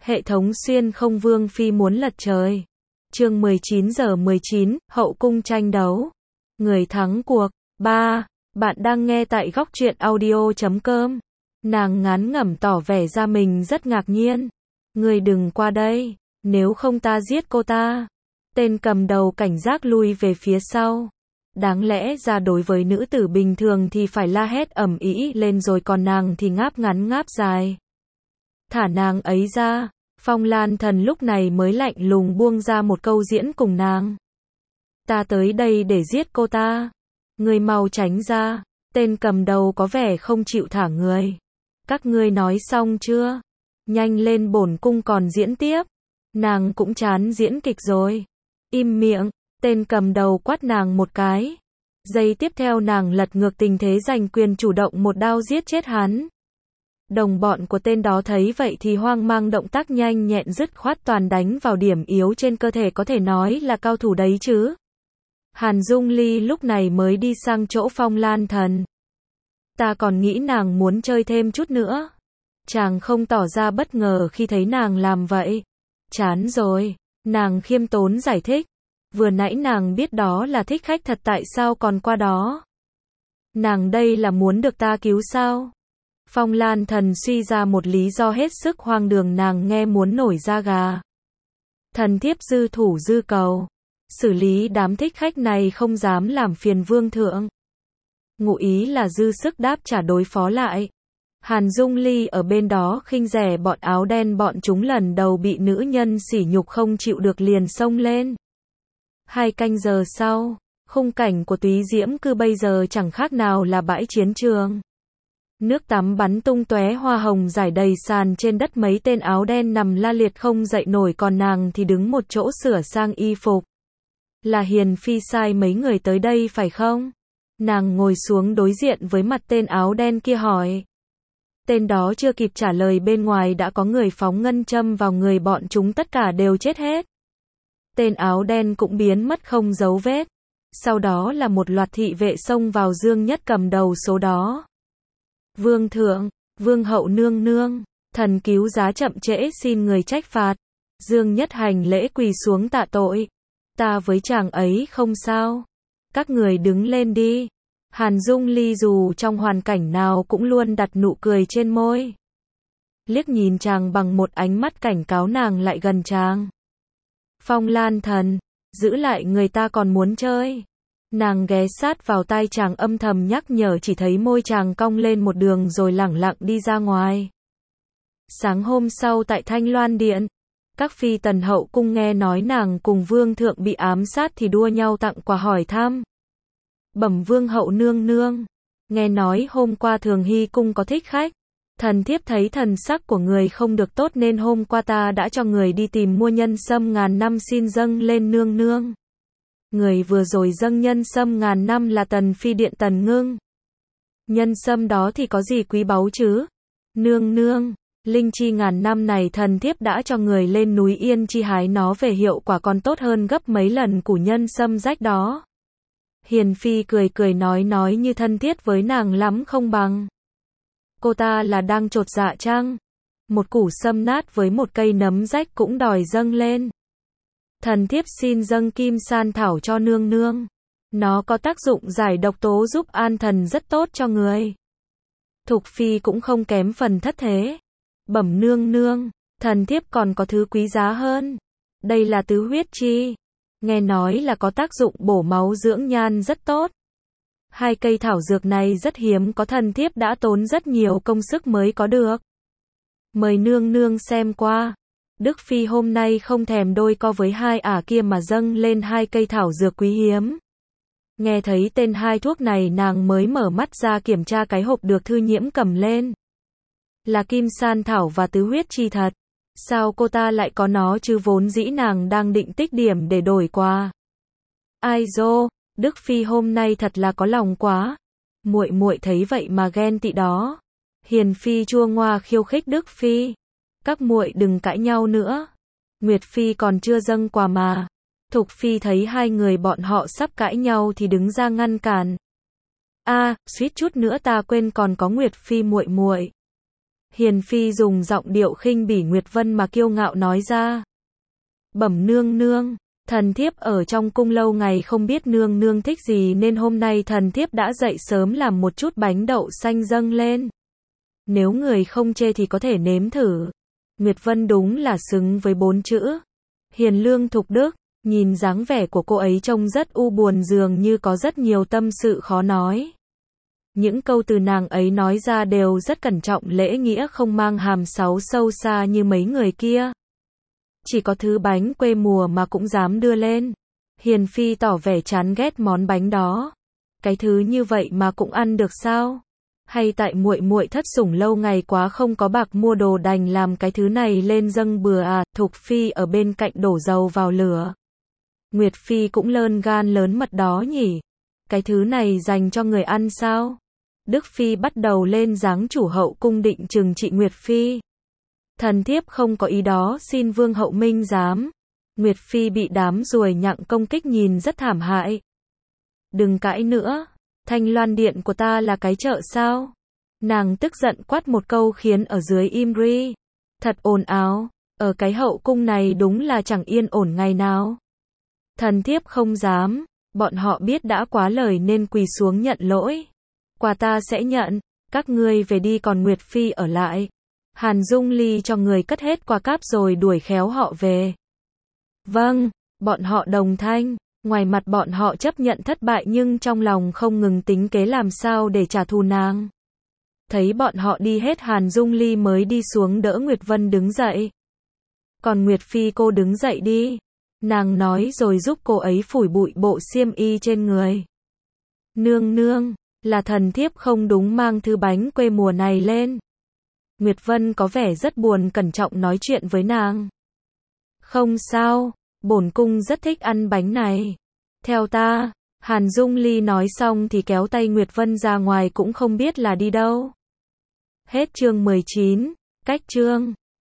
Hệ thống xuyên không Vương Phi muốn lật trời. Chương 19:19, hậu cung tranh đấu. Người thắng cuộc. 3. Bạn đang nghe tại góc truyện audio.com. Nàng ngán ngẩm tỏ vẻ ra mình rất ngạc nhiên. Ngươi đừng qua đây, nếu không ta giết cô ta. Tên cầm đầu cảnh giác lui về phía sau. Đáng lẽ ra đối với nữ tử bình thường thì phải la hét ầm ĩ lên rồi, còn nàng thì ngáp ngắn ngáp dài. Thả nàng ấy ra. Phong Lan Thần lúc này mới lạnh lùng buông ra một câu diễn cùng nàng. Ta tới đây để giết cô ta. Ngươi mau tránh ra. Tên cầm đầu có vẻ không chịu thả người. Các ngươi nói xong chưa? Nhanh lên, bổn cung còn diễn tiếp. Nàng cũng chán diễn kịch rồi. Im miệng. Tên cầm đầu quát nàng một cái. Giây tiếp theo nàng lật ngược tình thế, giành quyền chủ động một đao giết chết hắn. Đồng bọn của tên đó thấy vậy thì hoang mang, động tác nhanh nhẹn dứt khoát toàn đánh vào điểm yếu trên cơ thể, có thể nói là cao thủ đấy chứ. Hàn Dung Ly lúc này mới đi sang chỗ Phong Lan Thần. Ta còn nghĩ nàng muốn chơi thêm chút nữa. Chàng không tỏ ra bất ngờ khi thấy nàng làm vậy. Chán rồi. Nàng khiêm tốn giải thích. Vừa nãy nàng biết đó là thích khách thật, tại sao còn qua đó? Nàng đây là muốn được ta cứu sao? Phong Lan Thần suy ra một lý do hết sức hoang đường, nàng nghe muốn nổi da gà. Thần thiếp dư thủ dư cầu. Xử lý đám thích khách này không dám làm phiền vương thượng. Ngụ ý là dư sức đáp trả đối phó lại. Hàn Dung Ly ở bên đó khinh rẻ bọn áo đen, bọn chúng lần đầu bị nữ nhân sỉ nhục không chịu được liền xông lên. 2 canh giờ sau, khung cảnh của Túy Diễm Cư bây giờ chẳng khác nào là bãi chiến trường. Nước tắm bắn tung tóe, hoa hồng rải đầy sàn, trên đất mấy tên áo đen nằm la liệt không dậy nổi, còn nàng thì đứng một chỗ sửa sang y phục. Là Hiền Phi sai mấy người tới đây phải không? Nàng ngồi xuống đối diện với mặt tên áo đen kia hỏi. Tên đó chưa kịp trả lời, bên ngoài đã có người phóng ngân châm vào người bọn chúng, tất cả đều chết hết. Tên áo đen cũng biến mất không dấu vết. Sau đó là một loạt thị vệ xông vào, Dương Nhất cầm đầu số đó. Vương thượng, vương hậu nương nương, thần cứu giá chậm trễ xin người trách phạt. Dương Nhất hành lễ quỳ xuống tạ tội. Ta với chàng ấy không sao. Các người đứng lên đi. Hàn Dung Ly dù trong hoàn cảnh nào cũng luôn đặt nụ cười trên môi. Liếc nhìn chàng bằng một ánh mắt cảnh cáo, nàng lại gần chàng. Phong Lan Thần, giữ lại người ta còn muốn chơi. Nàng ghé sát vào tai chàng âm thầm nhắc nhở, chỉ thấy môi chàng cong lên một đường rồi lẳng lặng đi ra ngoài. Sáng hôm sau tại Thanh Loan Điện, các phi tần hậu cung nghe nói nàng cùng vương thượng bị ám sát thì đua nhau tặng quà hỏi thăm. Bẩm vương hậu nương nương, nghe nói hôm qua Thường Hy cung có thích khách. Thần thiếp thấy thần sắc của người không được tốt nên hôm qua ta đã cho người đi tìm mua nhân sâm ngàn năm xin dâng lên nương nương. Người vừa rồi dâng nhân sâm ngàn năm là Tần Phi Điện Tần Ngưng. Nhân sâm đó thì có gì quý báu chứ? Nương nương, linh chi ngàn năm này thần thiếp đã cho người lên núi Yên Chi hái nó về, hiệu quả còn tốt hơn gấp mấy lần của nhân sâm rách đó. Hiền Phi cười cười nói như thân thiết với nàng lắm không bằng. Cô ta là đang chột dạ chăng? Một củ sâm nát với một cây nấm rách cũng đòi dâng lên. Thần thiếp xin dâng kim san thảo cho nương nương. Nó có tác dụng giải độc tố, giúp an thần, rất tốt cho người. Thục Phi cũng không kém phần thất thế. Bẩm nương nương, thần thiếp còn có thứ quý giá hơn. Đây là tứ huyết chi. Nghe nói là có tác dụng bổ máu dưỡng nhan rất tốt. 2 cây thảo dược này rất hiếm có, thần thiếp đã tốn rất nhiều công sức mới có được. Mời nương nương xem qua. Đức Phi hôm nay không thèm đôi co với 2 ả kia mà dâng lên 2 cây thảo dược quý hiếm. Nghe thấy tên 2 thuốc này nàng mới mở mắt ra kiểm tra cái hộp được Thư Nhiễm cầm lên. Là kim san thảo và tứ huyết chi thật. Sao cô ta lại có nó chứ, vốn dĩ nàng đang định tích điểm để đổi quà. Ai dô, Đức Phi hôm nay thật là có lòng quá. Muội muội thấy vậy mà ghen tị đó. Hiền Phi chua ngoa khiêu khích Đức Phi. Các muội đừng cãi nhau nữa. Nguyệt Phi còn chưa dâng quà mà. Thục Phi thấy 2 người bọn họ sắp cãi nhau thì đứng ra ngăn cản. Suýt chút nữa ta quên, còn có Nguyệt Phi muội muội. Hiền Phi dùng giọng điệu khinh bỉ Nguyệt Vân mà kiêu ngạo nói ra. Bẩm nương nương, thần thiếp ở trong cung lâu ngày không biết nương nương thích gì nên hôm nay thần thiếp đã dậy sớm làm một chút bánh đậu xanh dâng lên. Nếu người không chê thì có thể nếm thử. Nguyệt Vân đúng là xứng với 4 chữ. Hiền lương thục đức, nhìn dáng vẻ của cô ấy trông rất u buồn dường như có rất nhiều tâm sự khó nói. Những câu từ nàng ấy nói ra đều rất cẩn trọng lễ nghĩa không mang hàm sáu sâu xa như mấy người kia. Chỉ có thứ bánh quê mùa mà cũng dám đưa lên. Hiền Phi tỏ vẻ chán ghét món bánh đó. Cái thứ như vậy mà cũng ăn được sao? Hay tại muội muội thất sủng lâu ngày quá không có bạc mua đồ đành làm cái thứ này lên dâng bừa à? Thục Phi ở bên cạnh đổ dầu vào lửa. Nguyệt Phi cũng lơn gan lớn mật đó nhỉ? Cái thứ này dành cho người ăn sao? Đức Phi bắt đầu lên dáng chủ hậu cung định trừng trị Nguyệt Phi. Thần thiếp không có ý đó, xin Vương hậu minh giám. Nguyệt Phi bị đám ruồi nhặng công kích nhìn rất thảm hại. Đừng cãi nữa, Thanh Loan điện của ta là cái chợ sao? Nàng tức giận quát một câu khiến ở dưới im ri. Thật ồn ào, ở cái hậu cung này đúng là chẳng yên ổn ngày nào. Thần thiếp không dám, bọn họ biết đã quá lời nên quỳ xuống nhận lỗi. Quà ta sẽ nhận, các ngươi về đi còn Nguyệt Phi ở lại. Hàn Dung Ly cho người cất hết quà cáp rồi đuổi khéo họ về. Vâng, bọn họ đồng thanh, ngoài mặt bọn họ chấp nhận thất bại nhưng trong lòng không ngừng tính kế làm sao để trả thù nàng. Thấy bọn họ đi hết Hàn Dung Ly mới đi xuống đỡ Nguyệt Vân đứng dậy. Còn Nguyệt Phi cô đứng dậy đi. Nàng nói rồi giúp cô ấy phủi bụi bộ xiêm y trên người. Nương nương, là thần thiếp không đúng mang thứ bánh quê mùa này lên. Nguyệt Vân có vẻ rất buồn cẩn trọng nói chuyện với nàng. Không sao, bổn cung rất thích ăn bánh này. Theo ta, Hàn Dung Ly nói xong thì kéo tay Nguyệt Vân ra ngoài cũng không biết là đi đâu. Hết chương 19, cách chương.